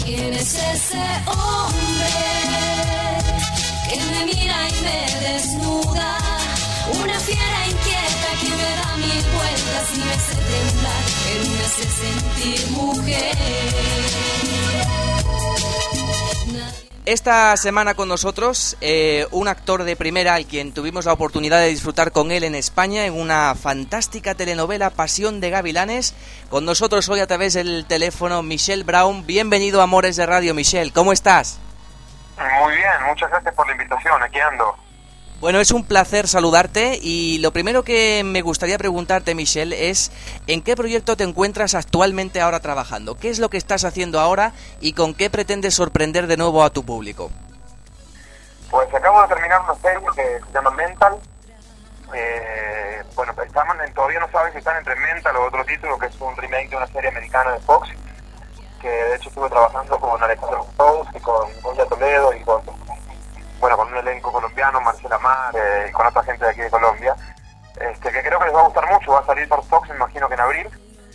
¿Quién es ese hombre que me mira y me desnuda? Una fiera inquieta que me da mil vueltas y me hace temblar, pero me hace sentir mujer. Esta semana con nosotros un actor de primera al quien tuvimos la oportunidad de disfrutar con él en España en una fantástica telenovela Pasión de Gavilanes. Con nosotros hoy a través del teléfono Michel Brown. Bienvenido a Amores de Radio, Michel. ¿Cómo estás? Muy bien, muchas gracias por la invitación. Aquí ando. Bueno, es un placer saludarte y lo primero que me gustaría preguntarte, Michel, es ¿en qué proyecto te encuentras actualmente ahora trabajando? ¿Qué es lo que estás haciendo ahora y con qué pretendes sorprender de nuevo a tu público? Pues acabo de terminar una serie que se llama Mental. Bueno, todavía no sabes si están entre Mental o otro título, que es un remake de una serie americana de Fox, que de hecho estuve trabajando con Alejandro Sanz y con Goya Toledo y con un elenco colombiano, Marcela Mar, y con otra gente de aquí de Colombia, que creo que les va a gustar mucho. Va a salir por Fox, me imagino que en abril,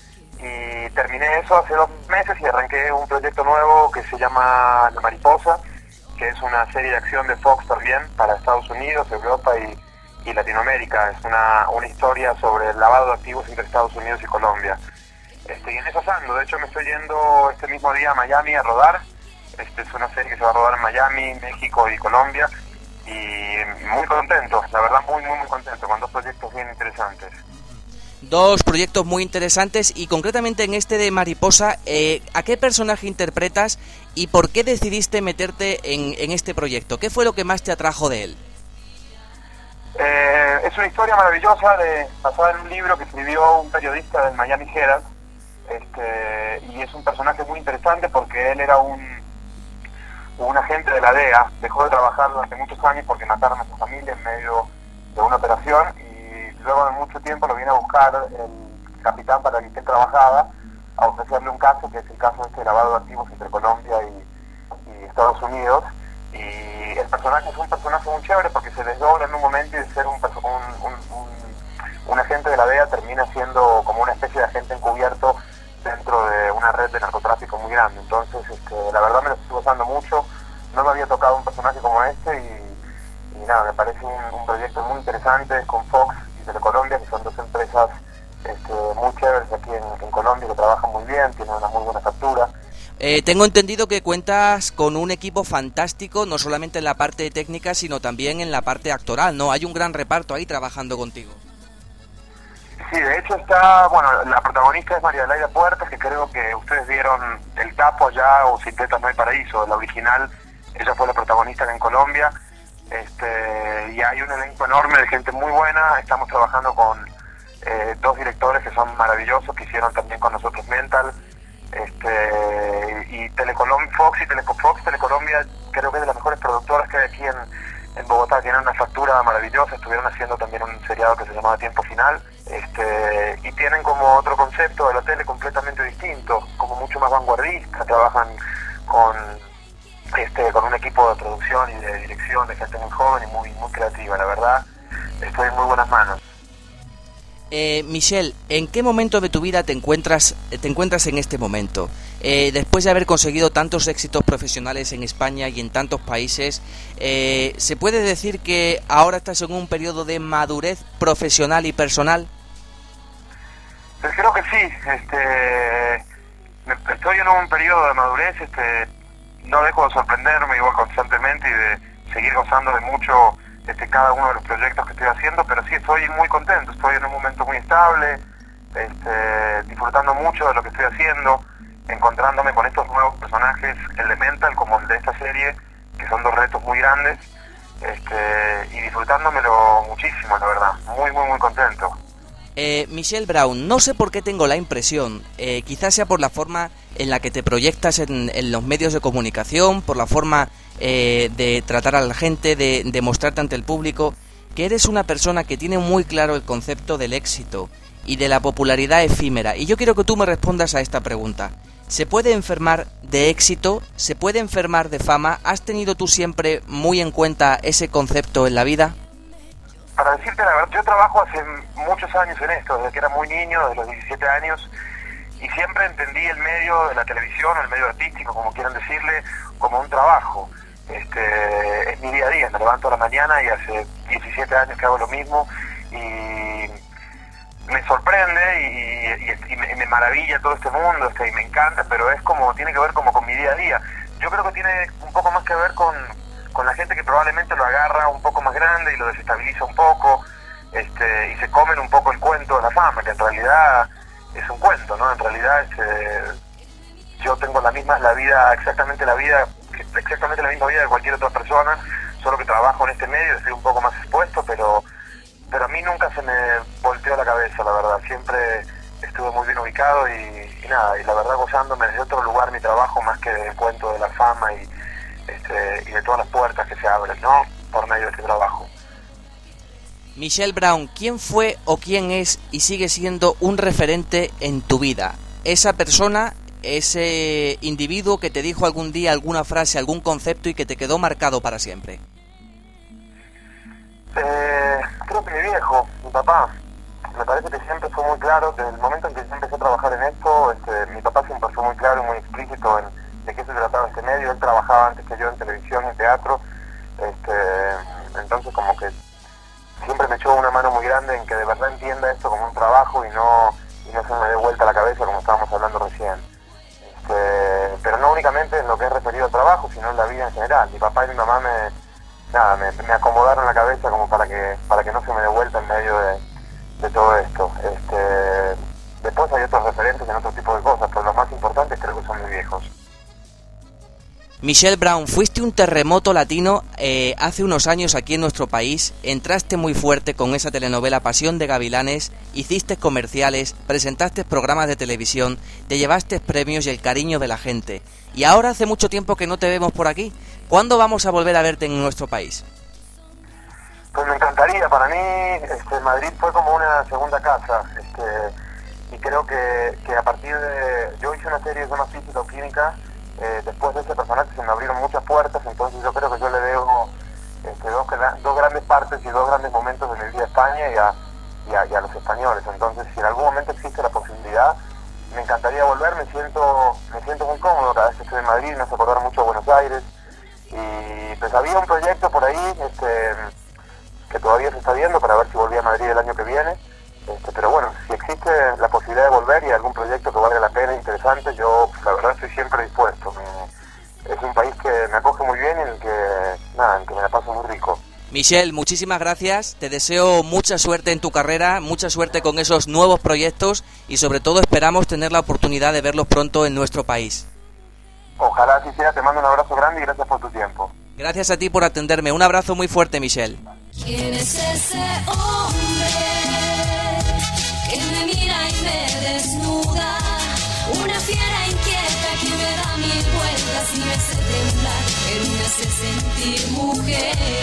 y terminé eso hace 2 meses y arranqué un proyecto nuevo que se llama La Mariposa, que es una serie de acción de Fox también para Estados Unidos, Europa y Latinoamérica. Es una historia sobre el lavado de activos entre Estados Unidos y Colombia. Y en eso ando. De hecho me estoy yendo este mismo día a Miami a rodar. Es una serie que se va a rodar en Miami, México y Colombia, y muy contento, la verdad muy contento, con 2 proyectos bien interesantes. 2 proyectos muy interesantes y concretamente en este de Mariposa, ¿a qué personaje interpretas y por qué decidiste meterte en este proyecto? ¿Qué fue lo que más te atrajo de él? Es una historia maravillosa basada en un libro que escribió un periodista del Miami Herald, y es un personaje muy interesante porque él era un agente de la DEA, dejó de trabajar durante muchos años porque mataron a su familia en medio de una operación, y luego de mucho tiempo lo viene a buscar el capitán para el que él trabajaba a ofrecerle un caso, que es el caso de este lavado de activos entre Colombia y Estados Unidos. Y el personaje es un personaje muy chévere porque se desdobla en un momento, y de ser un agente de la DEA termina siendo como una especie de agente encubierto dentro de una red de narcotráfico muy grande. Entonces, la verdad me lo estoy gozando mucho. No me había tocado un personaje como este y nada, me parece un proyecto muy interesante con Fox y Telecolombia, que son 2 empresas muy chéveres aquí en Colombia, que trabajan muy bien, tienen una muy buena factura. Tengo entendido que cuentas con un equipo fantástico, no solamente en la parte técnica, sino también en la parte actoral, ¿no? Hay un gran reparto ahí trabajando contigo. Sí, de hecho la protagonista es María Adelaida Puertas, que creo que ustedes vieron El Capo allá o Sin Tetas No Hay Paraíso, la original. Ella fue la protagonista en Colombia, y hay un elenco enorme de gente muy buena. Estamos trabajando con 2 directores que son maravillosos, que hicieron también con nosotros Mental, y Fox Telecolombia creo que es de las mejores productoras que hay aquí en Bogotá. Tienen una factura maravillosa, estuvieron haciendo también un seriado que se llamaba Tiempo Final, y tienen como otro concepto de la tele completamente distinto, como mucho más vanguardista. Trabajan con un equipo de producción y de dirección de gente muy joven y muy creativa. La verdad, estoy en muy buenas manos. Michel, ¿en qué momento de tu vida te encuentras en este momento? Después de haber conseguido tantos éxitos profesionales en España y en tantos países, ¿se puede decir que ahora estás en un periodo de madurez profesional y personal? Pues creo que sí. Estoy en un periodo de madurez. No dejo de sorprenderme igual constantemente y de seguir gozando de mucho cada uno de los proyectos que estoy haciendo, pero sí estoy muy contento. Estoy en un momento muy estable, disfrutando mucho de lo que estoy haciendo, encontrándome con estos nuevos personajes, el de Mental como el de esta serie, que son 2 retos muy grandes, y disfrutándomelo muchísimo, la verdad. Muy contento. Michel Brown, no sé por qué tengo la impresión, quizás sea por la forma en la que te proyectas en los medios de comunicación, por la forma de tratar a la gente, de mostrarte ante el público, que eres una persona que tiene muy claro el concepto del éxito y de la popularidad efímera. Y yo quiero que tú me respondas a esta pregunta. ¿Se puede enfermar de éxito? ¿Se puede enfermar de fama? ¿Has tenido tú siempre muy en cuenta ese concepto en la vida? Para decirte la verdad, yo trabajo hace muchos años en esto, desde que era muy niño, desde los 17 años, y siempre entendí el medio de la televisión, o el medio artístico, como quieran decirle, como un trabajo. Es mi día a día, me levanto a la mañana y hace 17 años que hago lo mismo, y me sorprende y me maravilla todo este mundo, y me encanta, pero es como, tiene que ver como con mi día a día. Yo creo que tiene un poco más que ver con la gente que probablemente lo agarra un poco más grande y lo desestabiliza un poco, y se comen un poco el cuento de la fama, que en realidad es un cuento, ¿no? En realidad yo tengo exactamente la misma vida de cualquier otra persona, solo que trabajo en este medio, estoy un poco más expuesto, pero a mí nunca se me volteó la cabeza, la verdad. Siempre estuve muy bien ubicado y la verdad gozándome desde otro lugar mi trabajo, más que el cuento de la fama y de todas las puertas que se abren, ¿no? Por medio de este trabajo. Michel Brown, ¿quién fue o quién es y sigue siendo un referente en tu vida? Esa persona, ese individuo que te dijo algún día alguna frase, algún concepto y que te quedó marcado para siempre. Creo que mi viejo, mi papá. Me parece que siempre fue muy claro, desde el momento en que yo empecé a trabajar en esto, mi papá siempre fue muy claro y muy explícito de qué se trataba este medio. Él trabajaba antes que yo en televisión, en teatro, entonces como que siempre me echó una mano muy grande en que de verdad entienda esto como un trabajo y no se me dé vuelta la cabeza como estábamos hablando recién. Pero no únicamente en lo que es referido al trabajo, sino en la vida en general. Mi papá y mi mamá me acomodaron la cabeza como para que no se me dé vuelta en medio de todo esto. Después hay otros referentes en otro tipo de cosas, pero lo más importante creo que son mis viejos. Michel Brown, fuiste un terremoto latino hace unos años aquí en nuestro país, entraste muy fuerte con esa telenovela Pasión de Gavilanes, hiciste comerciales, presentaste programas de televisión, te llevaste premios y el cariño de la gente. Y ahora hace mucho tiempo que no te vemos por aquí. ¿Cuándo vamos a volver a verte en nuestro país? Pues me encantaría, para mí Madrid fue como una segunda casa, y creo que a partir de... Yo hice una serie que se llama Física o Química. Después de ese personaje se me abrieron muchas puertas, entonces yo creo que yo le debo dos grandes partes y dos grandes momentos de mi vida a España y a los españoles. Entonces, si en algún momento existe la posibilidad, me encantaría volver. Me siento muy cómodo cada vez que estoy en Madrid, me hace acordar mucho a Buenos Aires, y pues había un proyecto por ahí que todavía se está viendo para ver si volví a Madrid el año que viene. Pero bueno, si existe la posibilidad de volver y algún proyecto que valga la pena, interesante, yo la verdad estoy siempre dispuesto. Es un país que me acoge muy bien y en el que me la paso muy rico. Michel, muchísimas gracias, te deseo mucha suerte en tu carrera, mucha suerte con esos nuevos proyectos y sobre todo esperamos tener la oportunidad de verlos pronto en nuestro país. Ojalá así sea, te mando un abrazo grande y gracias por tu tiempo. Gracias a ti por atenderme, un abrazo muy fuerte, Michel. ¿Quién es ese hombre que me mira y me desnuda? Una fiera inquieta que me da mil vueltas y me hace temblar, pero me hace sentir mujer.